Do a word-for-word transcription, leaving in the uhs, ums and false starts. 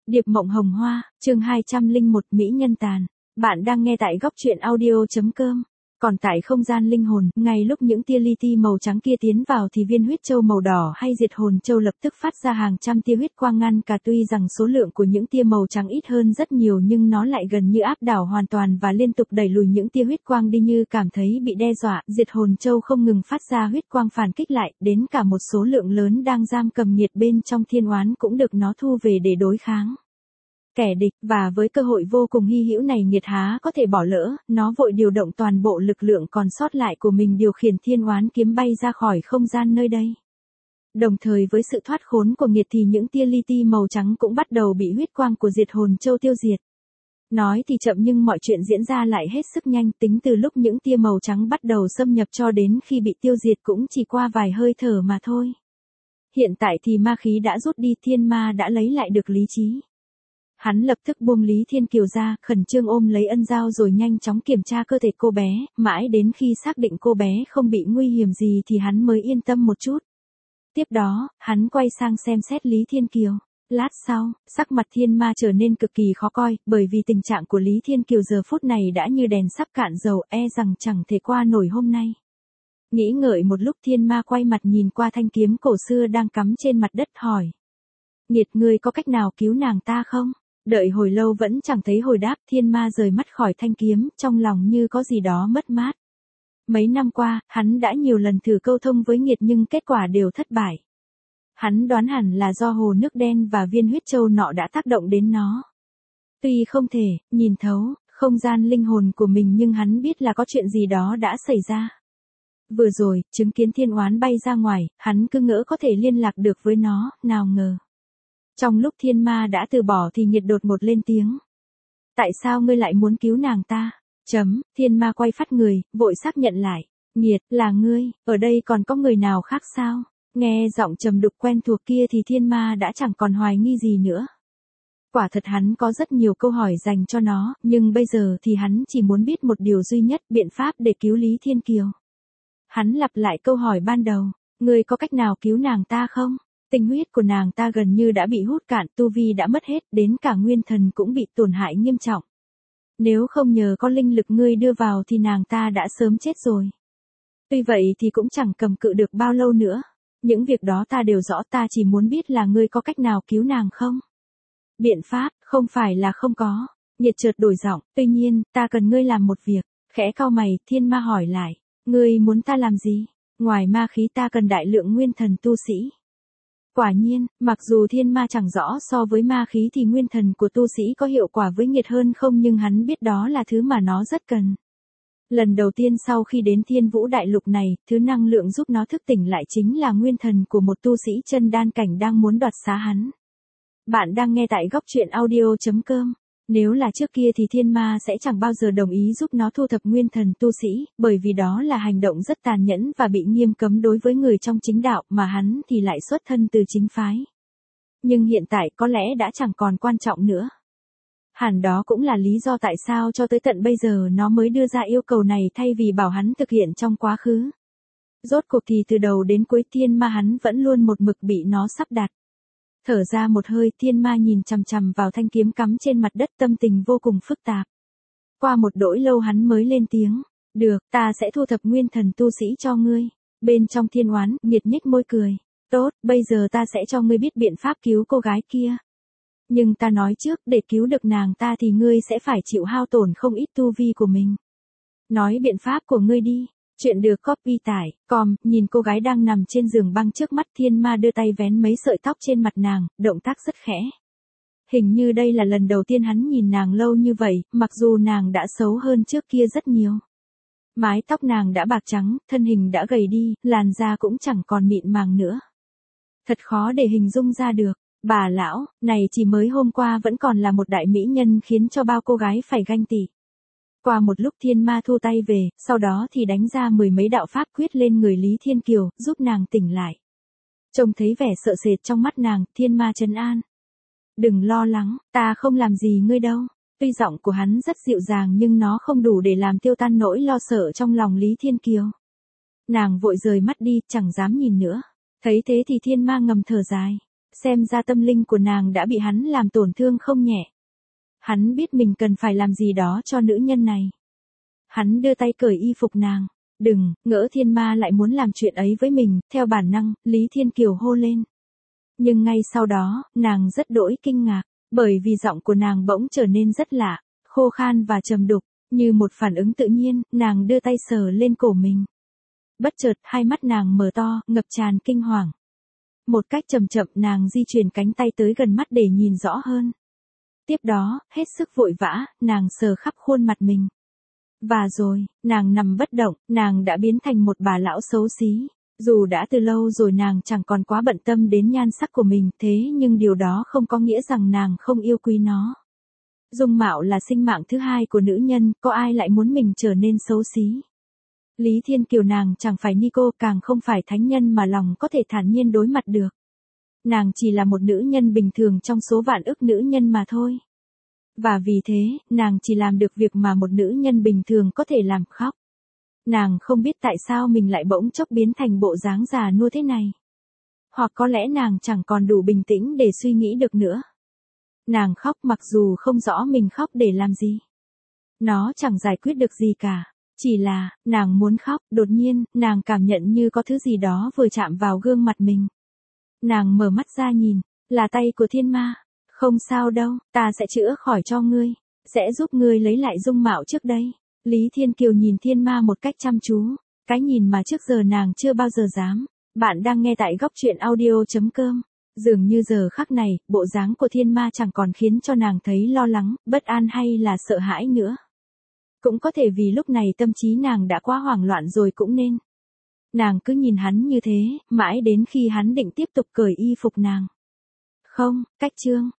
Điệp mộng hồng hoa, chương hai trăm lẻ một Mỹ nhân tàn. Bạn đang nghe tại góc truyện audio.com. Còn tại không gian linh hồn, ngay lúc những tia li ti màu trắng kia tiến vào thì viên huyết châu màu đỏ hay diệt hồn châu lập tức phát ra hàng trăm tia huyết quang ngăn cả, tuy rằng số lượng của những tia màu trắng ít hơn rất nhiều nhưng nó lại gần như áp đảo hoàn toàn và liên tục đẩy lùi những tia huyết quang đi, như cảm thấy bị đe dọa. Diệt hồn châu không ngừng phát ra huyết quang phản kích lại, đến cả một số lượng lớn đang giam cầm nghiệt bên trong thiên oán cũng được nó thu về để đối kháng kẻ địch, và với cơ hội vô cùng hy hữu này nghiệt há có thể bỏ lỡ, nó vội điều động toàn bộ lực lượng còn sót lại của mình điều khiển thiên oán kiếm bay ra khỏi không gian nơi đây. Đồng thời với sự thoát khốn của nghiệt thì những tia li ti màu trắng cũng bắt đầu bị huyết quang của diệt hồn châu tiêu diệt. Nói thì chậm nhưng mọi chuyện diễn ra lại hết sức nhanh, tính từ lúc những tia màu trắng bắt đầu xâm nhập cho đến khi bị tiêu diệt cũng chỉ qua vài hơi thở mà thôi. Hiện tại thì ma khí đã rút đi, thiên ma đã lấy lại được lý trí. Hắn lập tức buông Lý Thiên Kiều ra, khẩn trương ôm lấy ân dao rồi nhanh chóng kiểm tra cơ thể cô bé, mãi đến khi xác định cô bé không bị nguy hiểm gì thì hắn mới yên tâm một chút. Tiếp đó, hắn quay sang xem xét Lý Thiên Kiều. Lát sau, sắc mặt thiên ma trở nên cực kỳ khó coi, bởi vì tình trạng của Lý Thiên Kiều giờ phút này đã như đèn sắp cạn dầu, e rằng chẳng thể qua nổi hôm nay. Nghĩ ngợi một lúc, thiên ma quay mặt nhìn qua thanh kiếm cổ xưa đang cắm trên mặt đất hỏi. Nghiệt, ngươi có cách nào cứu nàng ta không? Đợi hồi lâu vẫn chẳng thấy hồi đáp, thiên ma rời mắt khỏi thanh kiếm, trong lòng như có gì đó mất mát. Mấy năm qua, hắn đã nhiều lần thử câu thông với nghiệt nhưng kết quả đều thất bại. Hắn đoán hẳn là do hồ nước đen và viên huyết châu nọ đã tác động đến nó. Tuy không thể nhìn thấu không gian linh hồn của mình nhưng hắn biết là có chuyện gì đó đã xảy ra. Vừa rồi, chứng kiến thiên oán bay ra ngoài, hắn cứ ngỡ có thể liên lạc được với nó, nào ngờ. Trong lúc thiên ma đã từ bỏ thì nghiệt đột ngột lên tiếng. Tại sao ngươi lại muốn cứu nàng ta? Chấm, thiên ma quay phát người, vội xác nhận lại. Nghiệt, là ngươi, ở đây còn có người nào khác sao? Nghe giọng trầm đục quen thuộc kia thì thiên ma đã chẳng còn hoài nghi gì nữa. Quả thật hắn có rất nhiều câu hỏi dành cho nó, nhưng bây giờ thì hắn chỉ muốn biết một điều duy nhất, biện pháp để cứu Lý Thiên Kiều. Hắn lặp lại câu hỏi ban đầu, ngươi có cách nào cứu nàng ta không? Tinh huyết của nàng ta gần như đã bị hút cạn, tu vi đã mất hết, đến cả nguyên thần cũng bị tổn hại nghiêm trọng. Nếu không nhờ có linh lực ngươi đưa vào thì nàng ta đã sớm chết rồi. Tuy vậy thì cũng chẳng cầm cự được bao lâu nữa. Những việc đó ta đều rõ, ta chỉ muốn biết là ngươi có cách nào cứu nàng không? Biện pháp, không phải là không có. Nhiệt chợt đổi giọng, tuy nhiên, ta cần ngươi làm một việc. Khẽ cau mày, thiên ma hỏi lại, ngươi muốn ta làm gì? Ngoài ma khí ta cần đại lượng nguyên thần tu sĩ. Quả nhiên, mặc dù thiên ma chẳng rõ so với ma khí thì nguyên thần của tu sĩ có hiệu quả với nghiệt hơn không, nhưng hắn biết đó là thứ mà nó rất cần. Lần đầu tiên sau khi đến Thiên Vũ Đại Lục này, thứ năng lượng giúp nó thức tỉnh lại chính là nguyên thần của một tu sĩ chân đan cảnh đang muốn đoạt xá hắn. Bạn đang nghe tại góc truyện audio.com. Nếu là trước kia thì thiên ma sẽ chẳng bao giờ đồng ý giúp nó thu thập nguyên thần tu sĩ, bởi vì đó là hành động rất tàn nhẫn và bị nghiêm cấm đối với người trong chính đạo, mà hắn thì lại xuất thân từ chính phái. Nhưng hiện tại có lẽ đã chẳng còn quan trọng nữa. Hẳn đó cũng là lý do tại sao cho tới tận bây giờ nó mới đưa ra yêu cầu này thay vì bảo hắn thực hiện trong quá khứ. Rốt cuộc thì từ đầu đến cuối thiên ma hắn vẫn luôn một mực bị nó sắp đặt. Thở ra một hơi, thiên ma nhìn chằm chằm vào thanh kiếm cắm trên mặt đất, tâm tình vô cùng phức tạp. Qua một đỗi lâu hắn mới lên tiếng. Được, ta sẽ thu thập nguyên thần tu sĩ cho ngươi. Bên trong thiên oán, nghiệt nhếch môi cười. Tốt, bây giờ ta sẽ cho ngươi biết biện pháp cứu cô gái kia. Nhưng ta nói trước, để cứu được nàng ta thì ngươi sẽ phải chịu hao tổn không ít tu vi của mình. Nói biện pháp của ngươi đi. Chuyện được copy tải, com, nhìn cô gái đang nằm trên giường băng trước mắt, thiên ma đưa tay vén mấy sợi tóc trên mặt nàng, động tác rất khẽ. Hình như đây là lần đầu tiên hắn nhìn nàng lâu như vậy, mặc dù nàng đã xấu hơn trước kia rất nhiều. Mái tóc nàng đã bạc trắng, thân hình đã gầy đi, làn da cũng chẳng còn mịn màng nữa. Thật khó để hình dung ra được. Bà lão, này chỉ mới hôm qua vẫn còn là một đại mỹ nhân khiến cho bao cô gái phải ganh tị. Qua một lúc thiên ma thu tay về, sau đó thì đánh ra mười mấy đạo pháp quyết lên người Lý Thiên Kiều, giúp nàng tỉnh lại. Trông thấy vẻ sợ sệt trong mắt nàng, thiên ma trấn an. Đừng lo lắng, ta không làm gì ngươi đâu. Tuy giọng của hắn rất dịu dàng nhưng nó không đủ để làm tiêu tan nỗi lo sợ trong lòng Lý Thiên Kiều. Nàng vội rời mắt đi, chẳng dám nhìn nữa. Thấy thế thì thiên ma ngầm thở dài. Xem ra tâm linh của nàng đã bị hắn làm tổn thương không nhẹ. Hắn biết mình cần phải làm gì đó cho nữ nhân này. Hắn đưa tay cởi y phục nàng. Đừng, ngỡ thiên ma lại muốn làm chuyện ấy với mình, theo bản năng, Lý Thiên Kiều hô lên. Nhưng ngay sau đó, nàng rất đỗi kinh ngạc, bởi vì giọng của nàng bỗng trở nên rất lạ, khô khan và trầm đục, như một phản ứng tự nhiên, nàng đưa tay sờ lên cổ mình. Bất chợt, hai mắt nàng mở to, ngập tràn kinh hoàng. Một cách chậm chậm nàng di chuyển cánh tay tới gần mắt để nhìn rõ hơn. Tiếp đó, hết sức vội vã, nàng sờ khắp khuôn mặt mình. Và rồi, nàng nằm bất động, nàng đã biến thành một bà lão xấu xí. Dù đã từ lâu rồi nàng chẳng còn quá bận tâm đến nhan sắc của mình, thế nhưng điều đó không có nghĩa rằng nàng không yêu quý nó. Dung mạo là sinh mạng thứ hai của nữ nhân, có ai lại muốn mình trở nên xấu xí. Lý Thiên Kiều nàng chẳng phải Nico, càng không phải thánh nhân mà lòng có thể thản nhiên đối mặt được. Nàng chỉ là một nữ nhân bình thường trong số vạn ức nữ nhân mà thôi. Và vì thế, nàng chỉ làm được việc mà một nữ nhân bình thường có thể làm, khóc. Nàng không biết tại sao mình lại bỗng chốc biến thành bộ dáng già nua thế này. Hoặc có lẽ nàng chẳng còn đủ bình tĩnh để suy nghĩ được nữa. Nàng khóc mặc dù không rõ mình khóc để làm gì. Nó chẳng giải quyết được gì cả. Chỉ là, nàng muốn khóc, đột nhiên, nàng cảm nhận như có thứ gì đó vừa chạm vào gương mặt mình. Nàng mở mắt ra nhìn, là tay của thiên ma. Không sao đâu, ta sẽ chữa khỏi cho ngươi, sẽ giúp ngươi lấy lại dung mạo trước đây. Lý Thiên Kiều nhìn thiên ma một cách chăm chú, cái nhìn mà trước giờ nàng chưa bao giờ dám. Bạn đang nghe tại góc truyện audio chấm com. Dường như giờ khắc này, bộ dáng của thiên ma chẳng còn khiến cho nàng thấy lo lắng, bất an hay là sợ hãi nữa. Cũng có thể vì lúc này tâm trí nàng đã quá hoảng loạn rồi cũng nên. Nàng cứ nhìn hắn như thế, mãi đến khi hắn định tiếp tục cởi y phục nàng. Không, cách chương.